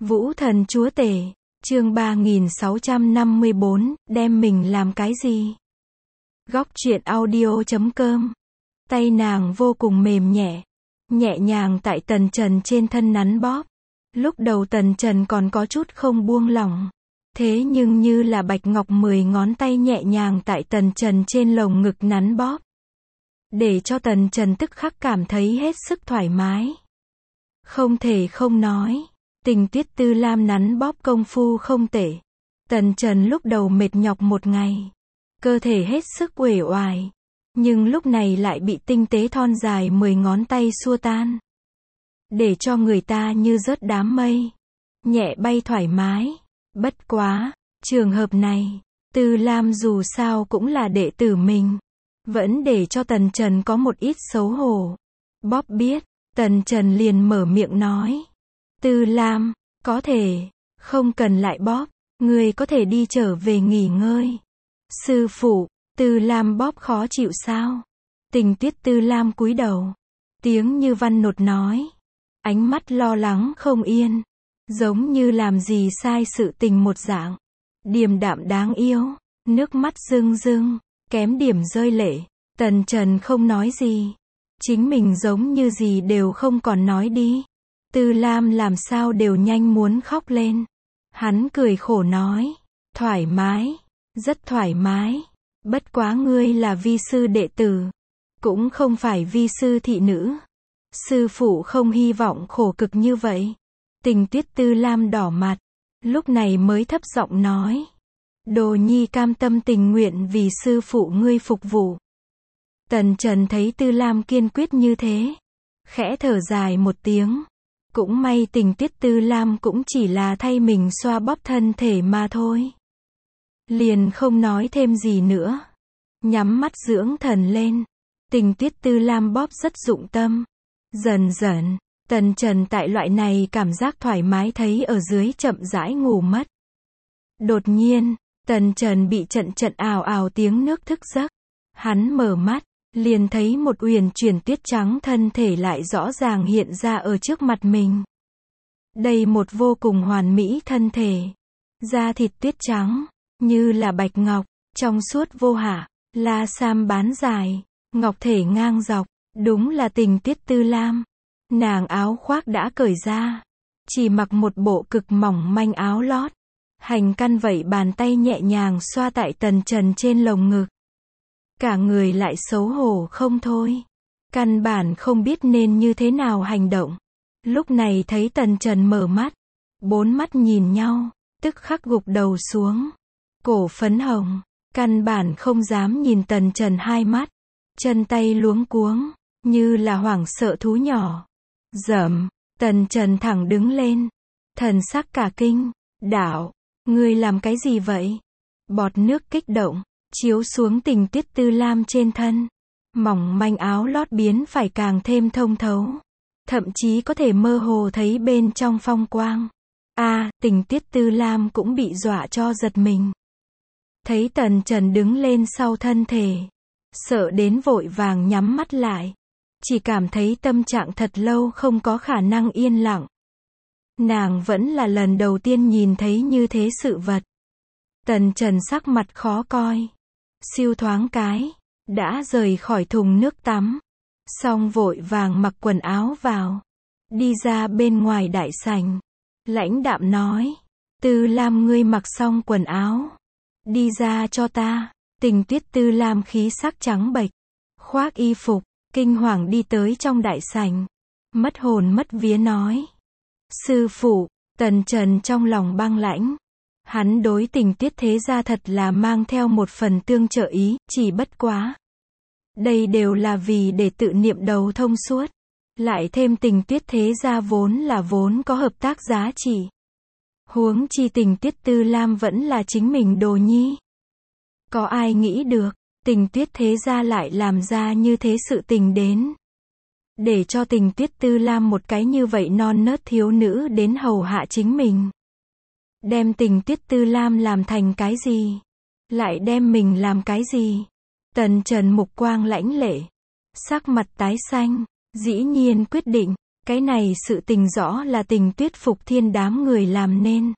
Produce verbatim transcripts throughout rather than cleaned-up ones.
Vũ thần chúa tể, chương ba nghìn sáu trăm năm mươi bốn, đem mình làm cái gì? Góc truyện audio chấm com. Tay nàng vô cùng mềm nhẹ, nhẹ nhàng tại Tần Trần trên thân nắn bóp. Lúc đầu Tần Trần còn có chút không buông lỏng. Thế nhưng như là bạch ngọc mười ngón tay nhẹ nhàng tại Tần Trần trên lồng ngực nắn bóp. Để cho Tần Trần tức khắc cảm thấy hết sức thoải mái. Không thể không nói, Tình Tuyết Tư Lam nắn bóp công phu không tệ. Tần Trần lúc đầu mệt nhọc một ngày, cơ thể hết sức uể oải, nhưng lúc này lại bị tinh tế thon dài mười ngón tay xua tan. Để cho người ta như rớt đám mây, nhẹ bay thoải mái. Bất quá, trường hợp này, Tư Lam dù sao cũng là đệ tử mình, vẫn để cho Tần Trần có một ít xấu hổ. Bóp biết, Tần Trần liền mở miệng nói. Tư Lam, có thể, không cần lại bóp, ngươi có thể đi trở về nghỉ ngơi. Sư phụ, Tư Lam bóp khó chịu sao? Tình Tuyết Tư Lam cúi đầu, tiếng như văn nột nói, ánh mắt lo lắng không yên, giống như làm gì sai sự tình một dạng. Điềm đạm đáng yêu, nước mắt rưng rưng, kém điểm rơi lệ. Tần Trần không nói gì, chính mình giống như gì đều không còn nói đi. Tư Lam làm sao đều nhanh muốn khóc lên. Hắn cười khổ nói, thoải mái, rất thoải mái. Bất quá ngươi là vi sư đệ tử, cũng không phải vi sư thị nữ. Sư phụ không hy vọng khổ cực như vậy. Tình Tuyết Tư Lam đỏ mặt, lúc này mới thấp giọng nói, đồ nhi cam tâm tình nguyện vì sư phụ ngươi phục vụ. Tần Trần thấy Tư Lam kiên quyết như thế, khẽ thở dài một tiếng. Cũng may Tình Tuyết Tư Lam cũng chỉ là thay mình xoa bóp thân thể mà thôi. Liền không nói thêm gì nữa, nhắm mắt dưỡng thần lên. Tình Tuyết Tư Lam bóp rất dụng tâm. Dần dần, Tần Trần tại loại này cảm giác thoải mái thấy ở dưới chậm rãi ngủ mất. Đột nhiên, Tần Trần bị trận trận ào ào tiếng nước thức giấc. Hắn mở mắt, liền thấy một uyển chuyển tuyết trắng thân thể lại rõ ràng hiện ra ở trước mặt mình. Đây một vô cùng hoàn mỹ thân thể, da thịt tuyết trắng, như là bạch ngọc, trong suốt vô hạ, la sam bán dài, ngọc thể ngang dọc, đúng là Tình Tuyết Tư Lam. Nàng áo khoác đã cởi ra, chỉ mặc một bộ cực mỏng manh áo lót. Hành căn vậy bàn tay nhẹ nhàng xoa tại Tần Trần trên lồng ngực. Cả người lại xấu hổ không thôi. Căn bản không biết nên như thế nào hành động. Lúc này thấy Tần Trần mở mắt, bốn mắt nhìn nhau, tức khắc gục đầu xuống. Cổ phấn hồng, căn bản không dám nhìn Tần Trần hai mắt. Chân tay luống cuống, như là hoảng sợ thú nhỏ. Dầm, Tần Trần thẳng đứng lên, thần sắc cả kinh. Đạo, ngươi làm cái gì vậy? Bọt nước kích động, chiếu xuống Tình Tuyết Tư Lam trên thân. Mỏng manh áo lót biến phải càng thêm thông thấu. Thậm chí có thể mơ hồ thấy bên trong phong quang. A, à, Tình Tuyết Tư Lam cũng bị dọa cho giật mình. Thấy Tần Trần đứng lên sau thân thể, sợ đến vội vàng nhắm mắt lại. Chỉ cảm thấy tâm trạng thật lâu không có khả năng yên lặng. Nàng vẫn là lần đầu tiên nhìn thấy như thế sự vật. Tần Trần sắc mặt khó coi. Siêu thoáng cái, đã rời khỏi thùng nước tắm. Xong vội vàng mặc quần áo vào. Đi ra bên ngoài đại sảnh. Lãnh đạm nói, Tư Lam ngươi mặc xong quần áo, đi ra cho ta. Tình Tuyết Tư Lam khí sắc trắng bệch, khoác y phục, kinh hoàng đi tới trong đại sảnh. Mất hồn mất vía nói, sư phụ. Tần Trần trong lòng băng lãnh. Hắn đối Tình Tuyết thế gia thật là mang theo một phần tương trợ ý, chỉ bất quá. Đây đều là vì để tự niệm đầu thông suốt. Lại thêm Tình Tuyết thế gia vốn là vốn có hợp tác giá trị. Huống chi Tình Tuyết Tư Lam vẫn là chính mình đồ nhi. Có ai nghĩ được, Tình Tuyết thế gia lại làm ra như thế sự tình đến. Để cho Tình Tuyết Tư Lam một cái như vậy non nớt thiếu nữ đến hầu hạ chính mình. Đem Tình Tuyết Tư Lam làm thành cái gì? Lại đem mình làm cái gì? Tần Trần mục quang lãnh lệ, sắc mặt tái xanh, dĩ nhiên quyết định, Cái này sự tình rõ là Tình Tuyết Phục Thiên đám người làm nên.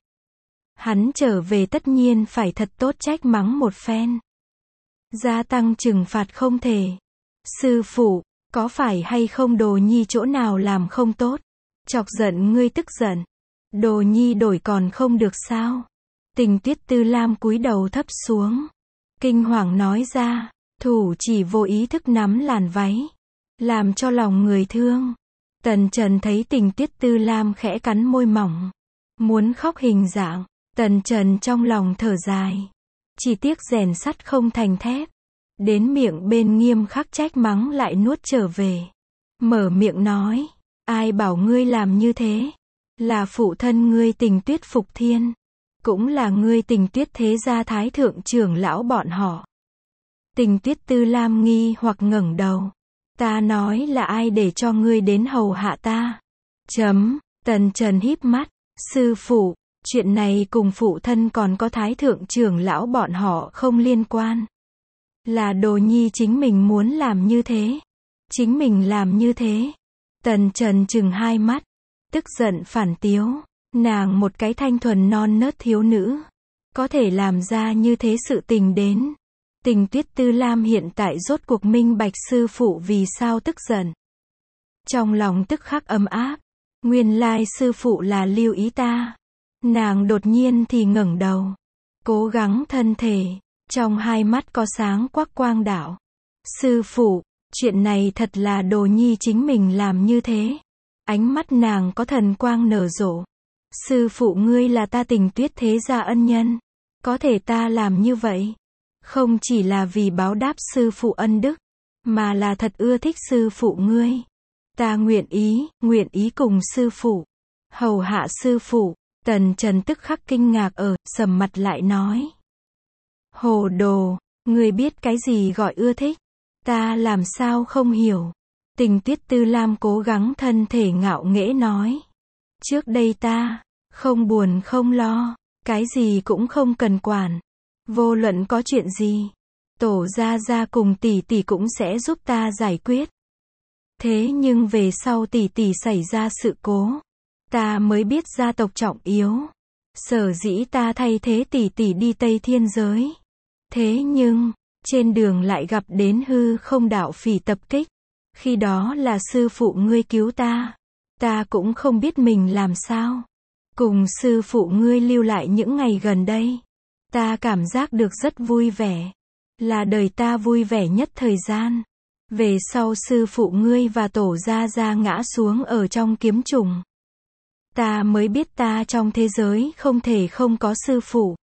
Hắn trở về tất nhiên phải thật tốt trách mắng một phen. Gia tăng trừng phạt không thể. Sư phụ, có phải hay không Đồ Nhi chỗ nào làm không tốt? Chọc giận ngươi tức giận. Đồ Nhi đổi còn không được sao? Tình Tuyết Tư Lam cúi đầu thấp xuống. Kinh hoàng nói ra, thủ chỉ vô ý thức nắm làn váy. Làm cho lòng người thương. Tần Trần thấy Tình Tuyết Tư Lam khẽ cắn môi mỏng. Muốn khóc hình dạng. Tần Trần trong lòng thở dài. Chỉ tiếc rèn sắt không thành thép. Đến miệng bên nghiêm khắc trách mắng lại nuốt trở về. Mở miệng nói. Ai bảo ngươi làm như thế? Là phụ thân ngươi Tình Tuyết Phục Thiên. Cũng là ngươi Tình Tuyết thế gia thái thượng trưởng lão bọn họ. Tình Tuyết Tư Lam nghi hoặc ngẩng đầu. Ta nói là ai để cho ngươi đến hầu hạ ta? Chấm. Tần Trần híp mắt. Sư phụ, chuyện này cùng phụ thân còn có thái thượng trưởng lão bọn họ không liên quan. Là Đồ Nhi chính mình muốn làm như thế. Chính mình làm như thế. Tần Trần chừng hai mắt. Tức giận phản tiếu. Nàng một cái thanh thuần non nớt thiếu nữ. Có thể làm ra như thế sự tình đến. Tình Tuyết Tư Lam hiện tại rốt cuộc minh bạch sư phụ vì sao tức giận. Trong lòng tức khắc ấm áp. Nguyên lai sư phụ là lưu ý ta. Nàng đột nhiên thì ngẩng đầu. Cố gắng thân thể. Trong hai mắt có sáng quắc quang đạo. Sư phụ, chuyện này thật là Đồ Nhi chính mình làm như thế. Ánh mắt nàng có thần quang nở rộ. Sư phụ ngươi là ta Tình Tuyết thế gia ân nhân. Có thể ta làm như vậy. Không chỉ là vì báo đáp sư phụ ân đức. Mà là thật ưa thích sư phụ ngươi. Ta nguyện ý, nguyện ý cùng sư phụ. Hầu hạ sư phụ. Tần Trần tức khắc kinh ngạc ở, sầm mặt lại nói. Hồ đồ, ngươi biết cái gì gọi ưa thích? Ta làm sao không hiểu? Tình Tuyết Tư Lam cố gắng thân thể ngạo nghễ nói. Trước đây ta, không buồn không lo, cái gì cũng không cần quản. Vô luận có chuyện gì, tổ gia gia cùng tỷ tỷ cũng sẽ giúp ta giải quyết. Thế nhưng về sau tỷ tỷ xảy ra sự cố, ta mới biết gia tộc trọng yếu. Sở dĩ ta thay thế tỷ tỷ đi Tây Thiên giới. Thế nhưng, trên đường lại gặp đến hư không đạo phỉ tập kích. Khi đó là sư phụ ngươi cứu ta. Ta cũng không biết mình làm sao. Cùng sư phụ ngươi lưu lại những ngày gần đây. Ta cảm giác được rất vui vẻ. Là đời ta vui vẻ nhất thời gian. Về sau sư phụ ngươi và tổ gia gia ngã xuống ở trong kiếm trùng. Ta mới biết ta trong thế giới không thể không có sư phụ.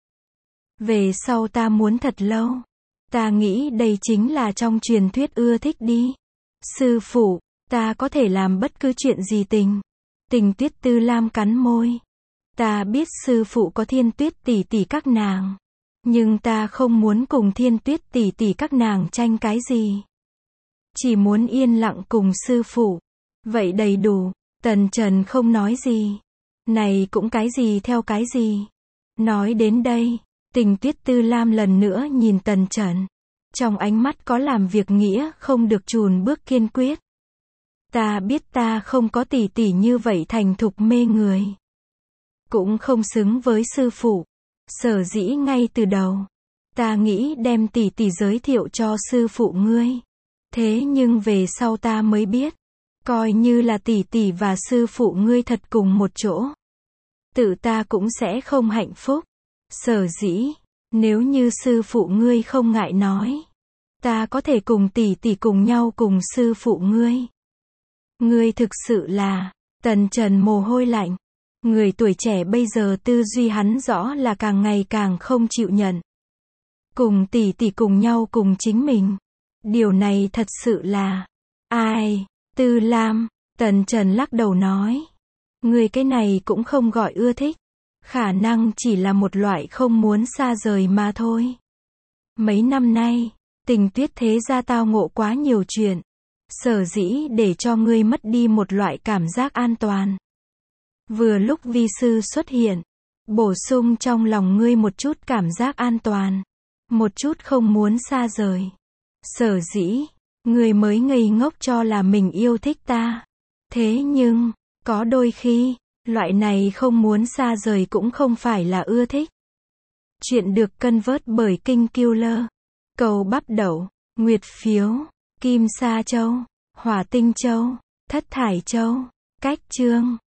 Về sau ta muốn thật lâu. Ta nghĩ đây chính là trong truyền thuyết ưa thích đi. Sư phụ, ta có thể làm bất cứ chuyện gì tình. Tình Tuyết Tư Lam cắn môi. Ta biết sư phụ có Thiên Tuyết tỷ tỷ các nàng. Nhưng ta không muốn cùng Thiên Tuyết tỷ tỷ các nàng tranh cái gì. Chỉ muốn yên lặng cùng sư phụ. Vậy đầy đủ. Tần Trần không nói gì. Này cũng cái gì theo cái gì. Nói đến đây, Tình Tuyết Tư Lam lần nữa nhìn Tần Trần. Trong ánh mắt có làm việc nghĩa không được chùn bước kiên quyết. Ta biết ta không có tỷ tỷ như vậy thành thục mê người. Cũng không xứng với sư phụ. Sở dĩ ngay từ đầu, ta nghĩ đem tỷ tỷ giới thiệu cho sư phụ ngươi. Thế nhưng về sau ta mới biết, coi như là tỷ tỷ và sư phụ ngươi thật cùng một chỗ. Tự ta cũng sẽ không hạnh phúc. Sở dĩ, nếu như sư phụ ngươi không ngại nói, ta có thể cùng tỷ tỷ cùng nhau cùng sư phụ ngươi. Ngươi thực sự là, Tần Trần mồ hôi lạnh. Người tuổi trẻ bây giờ tư duy hắn rõ là càng ngày càng không chịu nhận. Cùng tỷ tỷ cùng nhau cùng chính mình. Điều này thật sự là, ai, Tư Lam, Tần Trần lắc đầu nói. Người cái này cũng không gọi ưa thích. Khả năng chỉ là một loại không muốn xa rời mà thôi. Mấy năm nay, Tình Tuyết thế gia tao ngộ quá nhiều chuyện. Sở dĩ để cho ngươi mất đi một loại cảm giác an toàn. Vừa lúc vi sư xuất hiện, bổ sung trong lòng ngươi một chút cảm giác an toàn. Một chút không muốn xa rời. Sở dĩ, ngươi mới ngây ngốc cho là mình yêu thích ta. Thế nhưng, có đôi khi, loại này không muốn xa rời cũng không phải là ưa thích. Chuyện được cân vớt bởi King Killer. Cầu Bắp Đậu, Nguyệt Phiếu, Kim Sa Châu, Hỏa Tinh Châu, Thất Thải Châu. Cách chương